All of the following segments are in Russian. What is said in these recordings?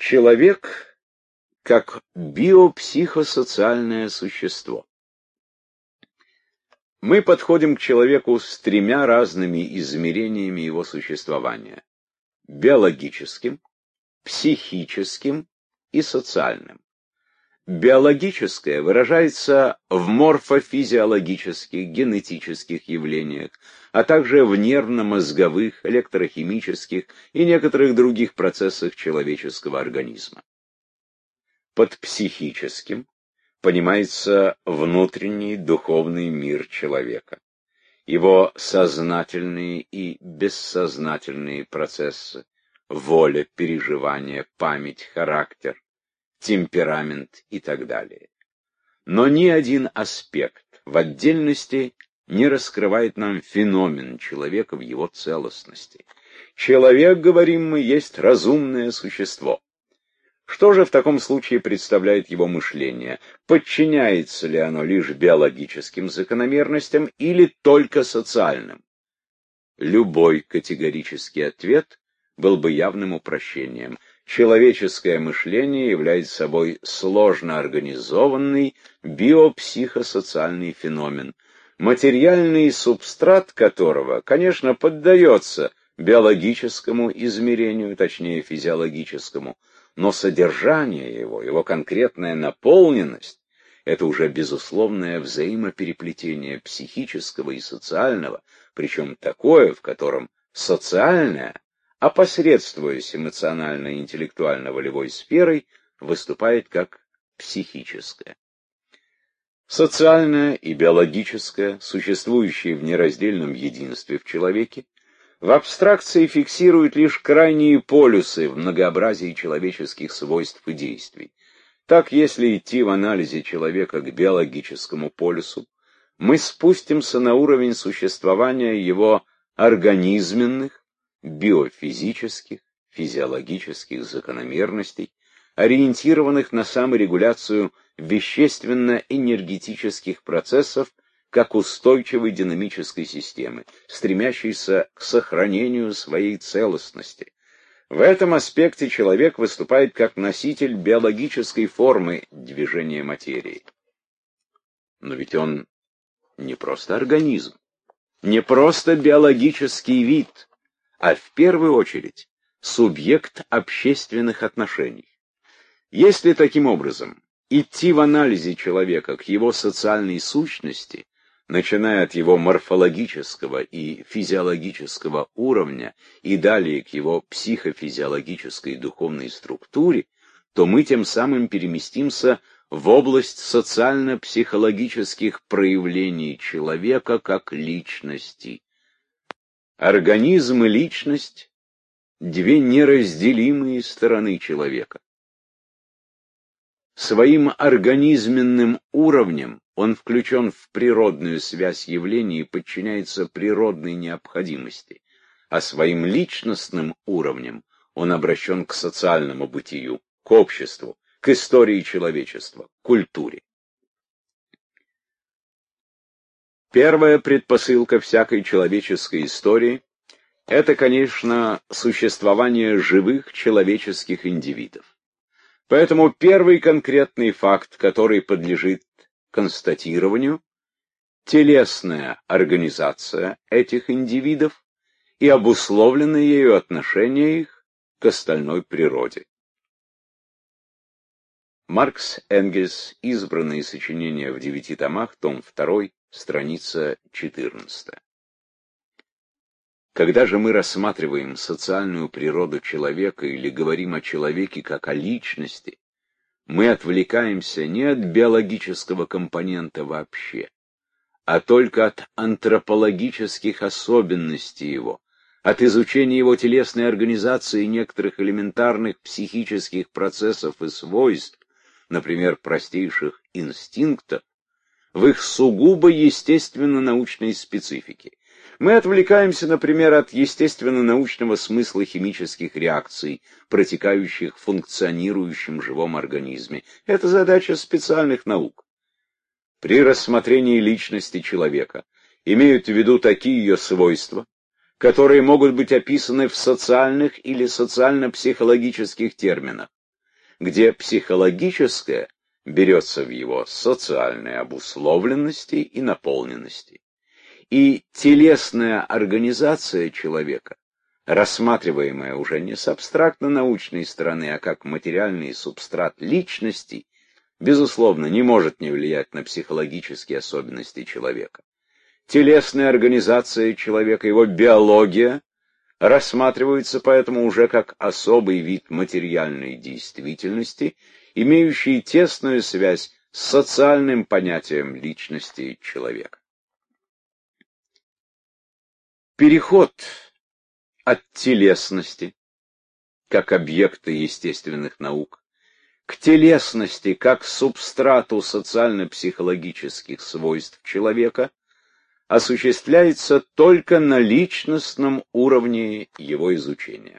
Человек как биопсихосоциальное существо. Мы подходим к человеку с тремя разными измерениями его существования: биологическим, психическим и социальным. Биологическое выражается в морфофизиологических, генетических явлениях, а также в нервно-мозговых, электрохимических и некоторых других процессах человеческого организма. Под психическим понимается внутренний духовный мир человека, его сознательные и бессознательные процессы, воля, переживания, память, характер, темперамент и так далее. Но ни один аспект в отдельности не раскрывает нам феномен человека в его целостности. Человек, говорим мы, есть разумное существо. Что же в таком случае представляет его мышление? Подчиняется ли оно лишь биологическим закономерностям или только социальным? Любой категорический ответ был бы явным упрощением. Человеческое мышление является собой сложно организованный биопсихосоциальный феномен, материальный субстрат которого, конечно, поддается биологическому измерению, точнее физиологическому, но содержание его конкретная наполненность — это уже безусловное взаимопереплетение психического и социального, причем такое, в котором социальное, опосредствуясь эмоционально-интеллектуально-волевой сферой, выступает как психическое. Социальное и биологическое, существующие в нераздельном единстве в человеке, в абстракции фиксируют лишь крайние полюсы в многообразии человеческих свойств и действий. Так, если идти в анализе человека к биологическому полюсу, мы спустимся на уровень существования его организменных, биофизических, физиологических закономерностей, ориентированных на саморегуляцию вещественно-энергетических процессов как устойчивой динамической системы, стремящейся к сохранению своей целостности. В этом аспекте человек выступает как носитель биологической формы движения материи. Но ведь он не просто организм, не просто биологический вид, а в первую очередь субъект общественных отношений. Если таким образом идти в анализе человека к его социальной сущности, начиная от его морфологического и физиологического уровня и далее к его психофизиологической и духовной структуре, то мы тем самым переместимся в область социально-психологических проявлений человека как личности. Организм и личность — две неразделимые стороны человека. Своим организменным уровнем он включен в природную связь явлений и подчиняется природной необходимости, а своим личностным уровнем он обращен к социальному бытию, к обществу, к истории человечества, к культуре. Первая предпосылка всякой человеческой истории — это, конечно, существование живых человеческих индивидов. Поэтому первый конкретный факт, который подлежит констатированию, телесная организация этих индивидов и обусловленное ею отношение их к остальной природе. Маркс Энгельс. Избранные сочинения в 9 томах, том 2, страница 14. Когда же мы рассматриваем социальную природу человека или говорим о человеке как о личности, мы отвлекаемся не от биологического компонента вообще, а только от антропологических особенностей его, от изучения его телесной организации и некоторых элементарных психических процессов и свойств, например, простейших инстинктов, в их сугубо естественно-научной специфике. Мы отвлекаемся, например, от естественно-научного смысла химических реакций, протекающих в функционирующем живом организме. Это задача специальных наук. При рассмотрении личности человека имеют в виду такие ее свойства, которые могут быть описаны в социальных или социально-психологических терминах. где психологическое берется в его социальной обусловленности и наполненности. И телесная организация человека, рассматриваемая уже не с абстрактно-научной стороны, а как материальный субстрат личности, безусловно, не может не влиять на психологические особенности человека. Телесная организация человека, его биология, рассматриваются поэтому уже как особый вид материальной действительности, имеющий тесную связь с социальным понятием личности человека. Переход от телесности, как объекта естественных наук, к телесности, как субстрату социально-психологических свойств человека, осуществляется только на личностном уровне его изучения.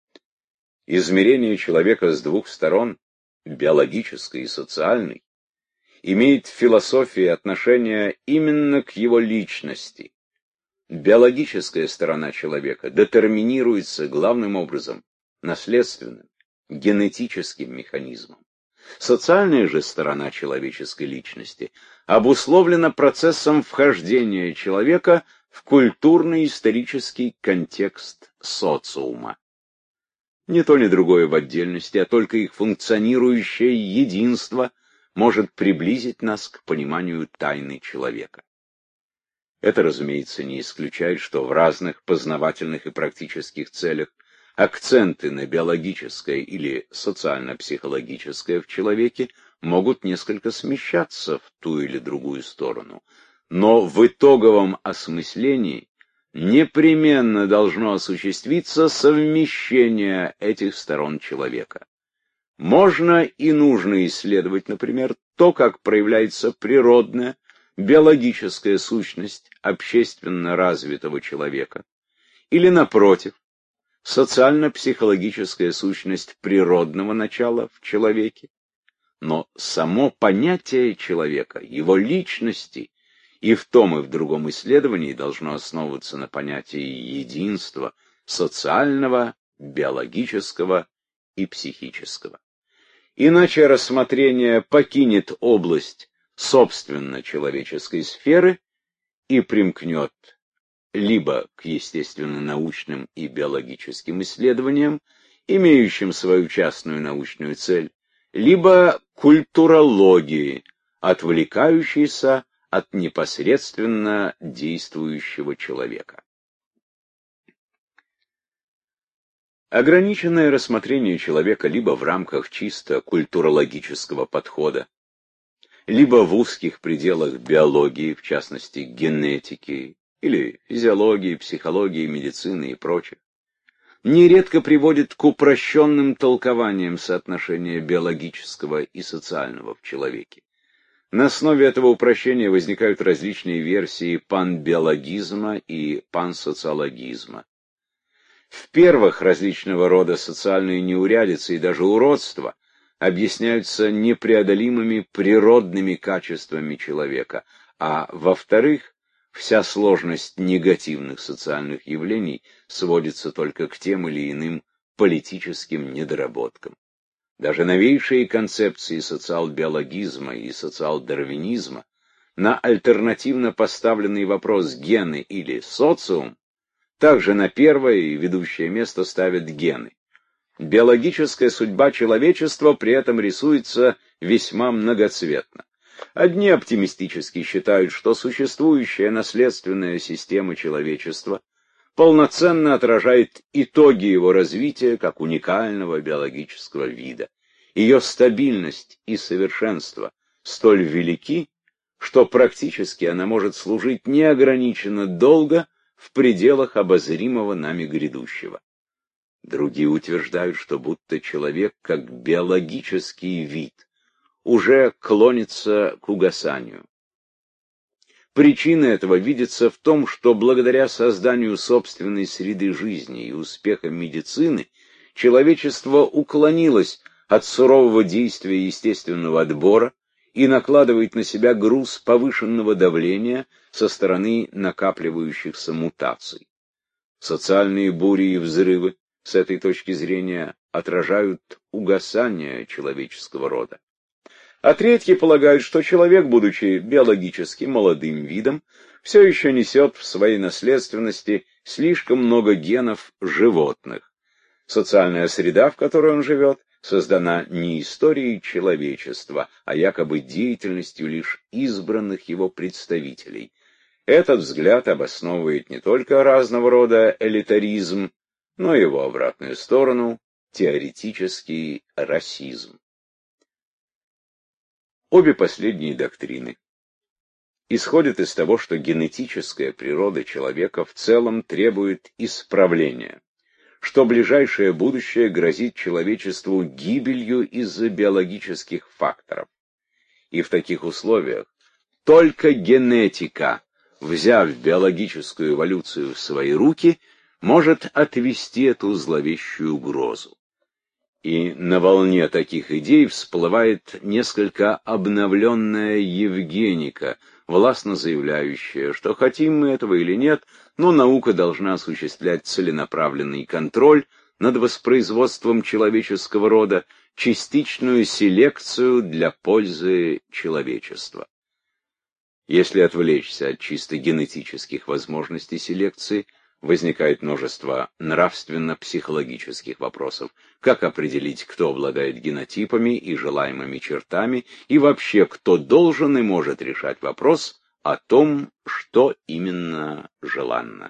Измерение человека с двух сторон, биологической и социальной, имеет в философии отношение именно к его личности. Биологическая сторона человека детерминируется главным образом наследственным, генетическим механизмом. Социальная же сторона человеческой личности обусловлена процессом вхождения человека в культурно-исторический контекст социума. Ни то, ни другое в отдельности, а только их функционирующее единство может приблизить нас к пониманию тайны человека. Это, разумеется, не исключает, что в разных познавательных и практических целях акценты на биологическое или социально-психологическое в человеке могут несколько смещаться в ту или другую сторону. Но в итоговом осмыслении непременно должно осуществиться совмещение этих сторон человека. Можно и нужно исследовать, например, то, как проявляется природная, биологическая сущность общественно развитого человека, или, напротив, социально-психологическая сущность природного начала в человеке. Но само понятие человека, его личности, и в том и в другом исследовании должно основываться на понятии единства социального, биологического и психического. Иначе рассмотрение покинет область собственно человеческой сферы и примкнет либо к естественно-научным и биологическим исследованиям, имеющим свою частную научную цель, либо к культурологии, отвлекающейся от непосредственно действующего человека. Ограниченное рассмотрение человека либо в рамках чисто культурологического подхода, либо в узких пределах биологии, в частности генетики, или физиологии, психологии, медицины и прочих, нередко приводит к упрощенным толкованиям соотношения биологического и социального в человеке. На основе этого упрощения возникают различные версии панбиологизма и пансоциологизма. В первых различного рода социальные неурядицы и даже уродства объясняются непреодолимыми природными качествами человека, а во-вторых, вся сложность негативных социальных явлений сводится только к тем или иным политическим недоработкам. Даже новейшие концепции социал-биологизма и социал-дарвинизма на альтернативно поставленный вопрос гены или социум также на первое и ведущее место ставят гены. Биологическая судьба человечества при этом рисуется весьма многоцветно. Одни оптимистически считают, что существующая наследственная система человечества полноценно отражает итоги его развития как уникального биологического вида. Ее стабильность и совершенство столь велики, что практически она может служить неограниченно долго в пределах обозримого нами грядущего. Другие утверждают, что будто человек как биологический вид уже клонится к угасанию. Причина этого видится в том, что благодаря созданию собственной среды жизни и успехам медицины человечество уклонилось от сурового действия естественного отбора и накладывает на себя груз повышенного давления со стороны накапливающихся мутаций. Социальные бури и взрывы с этой точки зрения отражают угасания человеческого рода. А третьи полагают, что человек, будучи биологически молодым видом, все еще несет в своей наследственности слишком много генов животных. Социальная среда, в которой он живет, создана не историей человечества, а якобы деятельностью лишь избранных его представителей. Этот взгляд обосновывает не только разного рода элитаризм, но и его обратную сторону – теоретический расизм. Обе последние доктрины исходят из того, что генетическая природа человека в целом требует исправления, что ближайшее будущее грозит человечеству гибелью из-за биологических факторов. И в таких условиях только генетика, взяв биологическую эволюцию в свои руки, может отвести эту зловещую угрозу. И на волне таких идей всплывает несколько обновленная Евгеника, властно заявляющая, что хотим мы этого или нет, но наука должна осуществлять целенаправленный контроль над воспроизводством человеческого рода, частичную селекцию для пользы человечества. Если отвлечься от чисто генетических возможностей селекции, возникает множество нравственно-психологических вопросов. Как определить, кто обладает генотипами и желаемыми чертами, и вообще, кто должен и может решать вопрос о том, что именно желанно.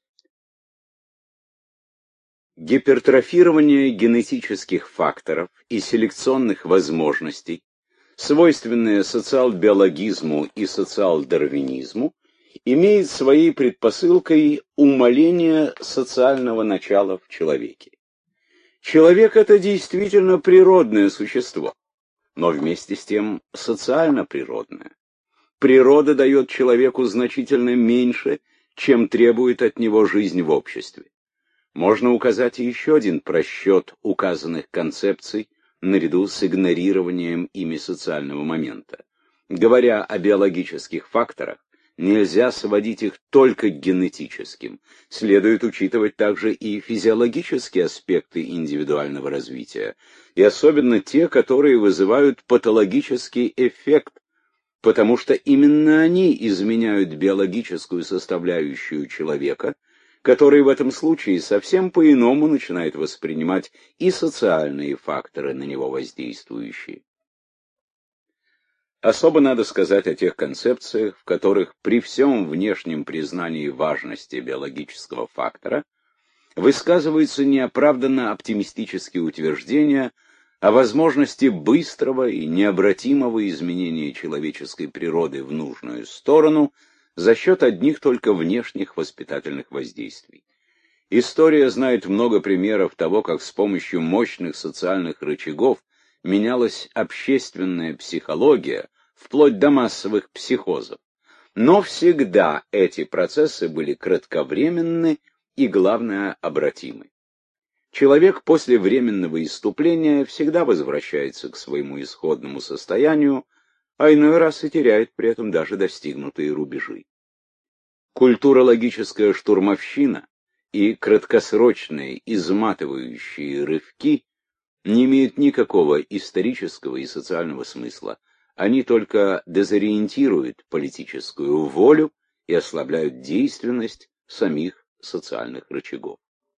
Гипертрофирование генетических факторов и селекционных возможностей, свойственное социал-биологизму и социал-дарвинизму, имеет своей предпосылкой умаление социального начала в человеке. Человек — это действительно природное существо, но вместе с тем социально природное. Природа дает человеку значительно меньше, чем требует от него жизнь в обществе. Можно указать и еще один просчет указанных концепций наряду с игнорированием ими социального момента. Говоря о биологических факторах, нельзя сводить их только к генетическим. Следует учитывать также и физиологические аспекты индивидуального развития, и особенно те, которые вызывают патологический эффект, потому что именно они изменяют биологическую составляющую человека, который в этом случае совсем по-иному начинает воспринимать и социальные факторы, на него воздействующие. Особо надо сказать о тех концепциях, в которых при всем внешнем признании важности биологического фактора высказываются неоправданно оптимистические утверждения о возможности быстрого и необратимого изменения человеческой природы в нужную сторону за счет одних только внешних воспитательных воздействий. История знает много примеров того, как с помощью мощных социальных рычагов менялась общественная психология, вплоть до массовых психозов. Но всегда эти процессы были кратковременны и, главное, обратимы. Человек после временного исступления всегда возвращается к своему исходному состоянию, а иной раз и теряет при этом даже достигнутые рубежи. Культурологическая штурмовщина и краткосрочные изматывающие рывки не имеют никакого исторического и социального смысла. Они только дезориентируют политическую волю и ослабляют действенность самих социальных рычагов.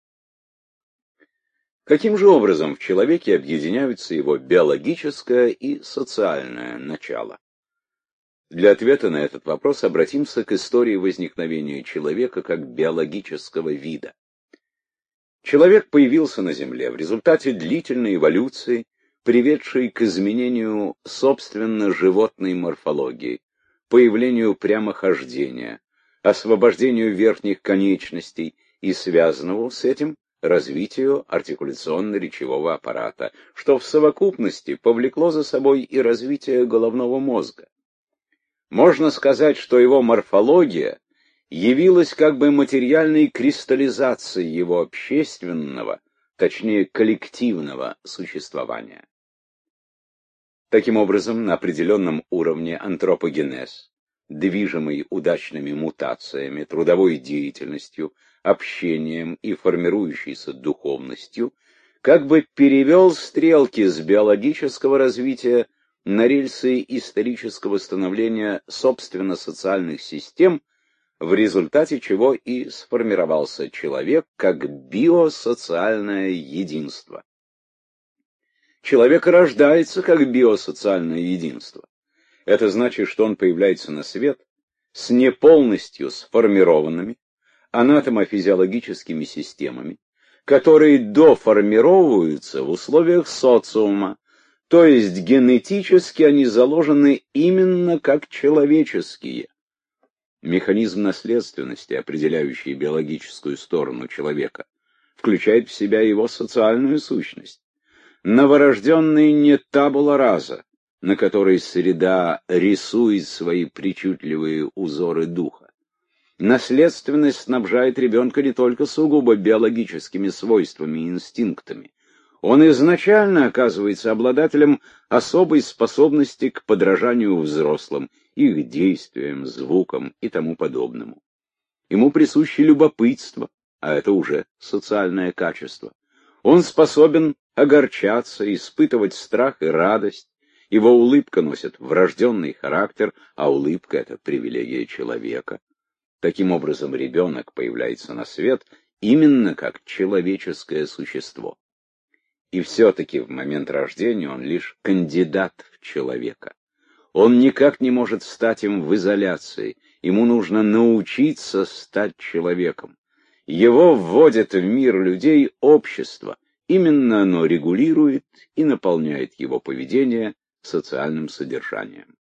Каким же образом в человеке объединяются его биологическое и социальное начало? Для ответа на этот вопрос обратимся к истории возникновения человека как биологического вида. Человек появился на Земле в результате длительной эволюции, приведшей к изменению собственно животной морфологии, появлению прямохождения, освобождению верхних конечностей и связанному с этим развитию артикуляционно-речевого аппарата, что в совокупности повлекло за собой и развитие головного мозга. Можно сказать, что его морфология явилась как бы материальной кристаллизацией его общественного, точнее коллективного существования. Таким образом, на определенном уровне антропогенез, движимый удачными мутациями, трудовой деятельностью, общением и формирующейся духовностью, как бы перевел стрелки с биологического развития на рельсы исторического становления собственно социальных систем, в результате чего и сформировался человек как биосоциальное единство. Человек рождается как биосоциальное единство. Это значит, что он появляется на свет с не полностью сформированными анатомофизиологическими системами, которые доформировываются в условиях социума, то есть генетически они заложены именно как человеческие. Механизм наследственности, определяющий биологическую сторону человека, включает в себя его социальную сущность. Новорожденный не табула раса, на которой среда рисует свои причудливые узоры духа. Наследственность снабжает ребенка не только сугубо биологическими свойствами и инстинктами. Он изначально оказывается обладателем особой способности к подражанию взрослым, их действиям, звукам и тому подобному. Ему присуще любопытство, а это уже социальное качество. Он способен огорчаться, испытывать страх и радость. Его улыбка носит врожденный характер, а улыбка — это привилегия человека. Таким образом, ребенок появляется на свет именно как человеческое существо. И все-таки в момент рождения он лишь кандидат в человека. Он никак не может стать им в изоляции. Ему нужно научиться стать человеком. Его вводит в мир людей общество. Именно оно регулирует и наполняет его поведение социальным содержанием.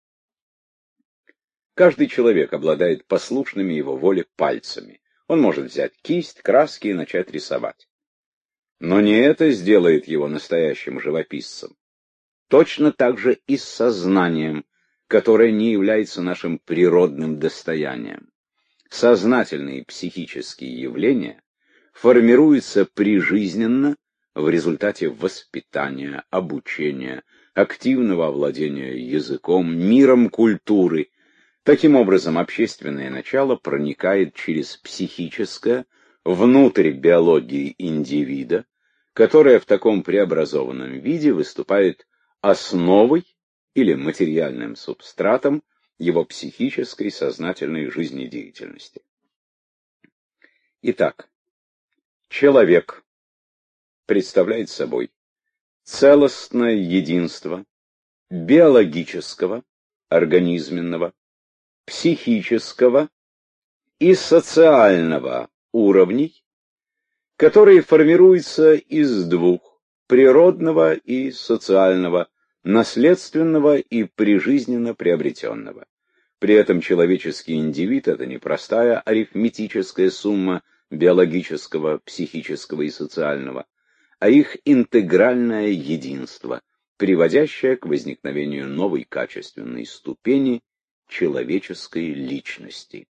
Каждый человек обладает послушными его воле пальцами. Он может взять кисть, краски и начать рисовать. Но не это сделает его настоящим живописцем. Точно так же и с сознанием, которое не является нашим природным достоянием. Сознательные психические явления формируются прижизненно в результате воспитания, обучения, активного овладения языком, миром культуры. Таким образом, общественное начало проникает через психическое внутрь биологии индивида, которая в таком преобразованном виде выступает основой или материальным субстратом его психической сознательной жизнедеятельности. Итак, человек представляет собой целостное единство биологического, организменного, психического и социального уровней, которые формируются из двух: природного и социального, наследственного и прижизненно приобретенного. При этом человеческий индивид — это не простая арифметическая сумма биологического, психического и социального, а их интегральное единство, приводящее к возникновению новой качественной ступени человеческой личности.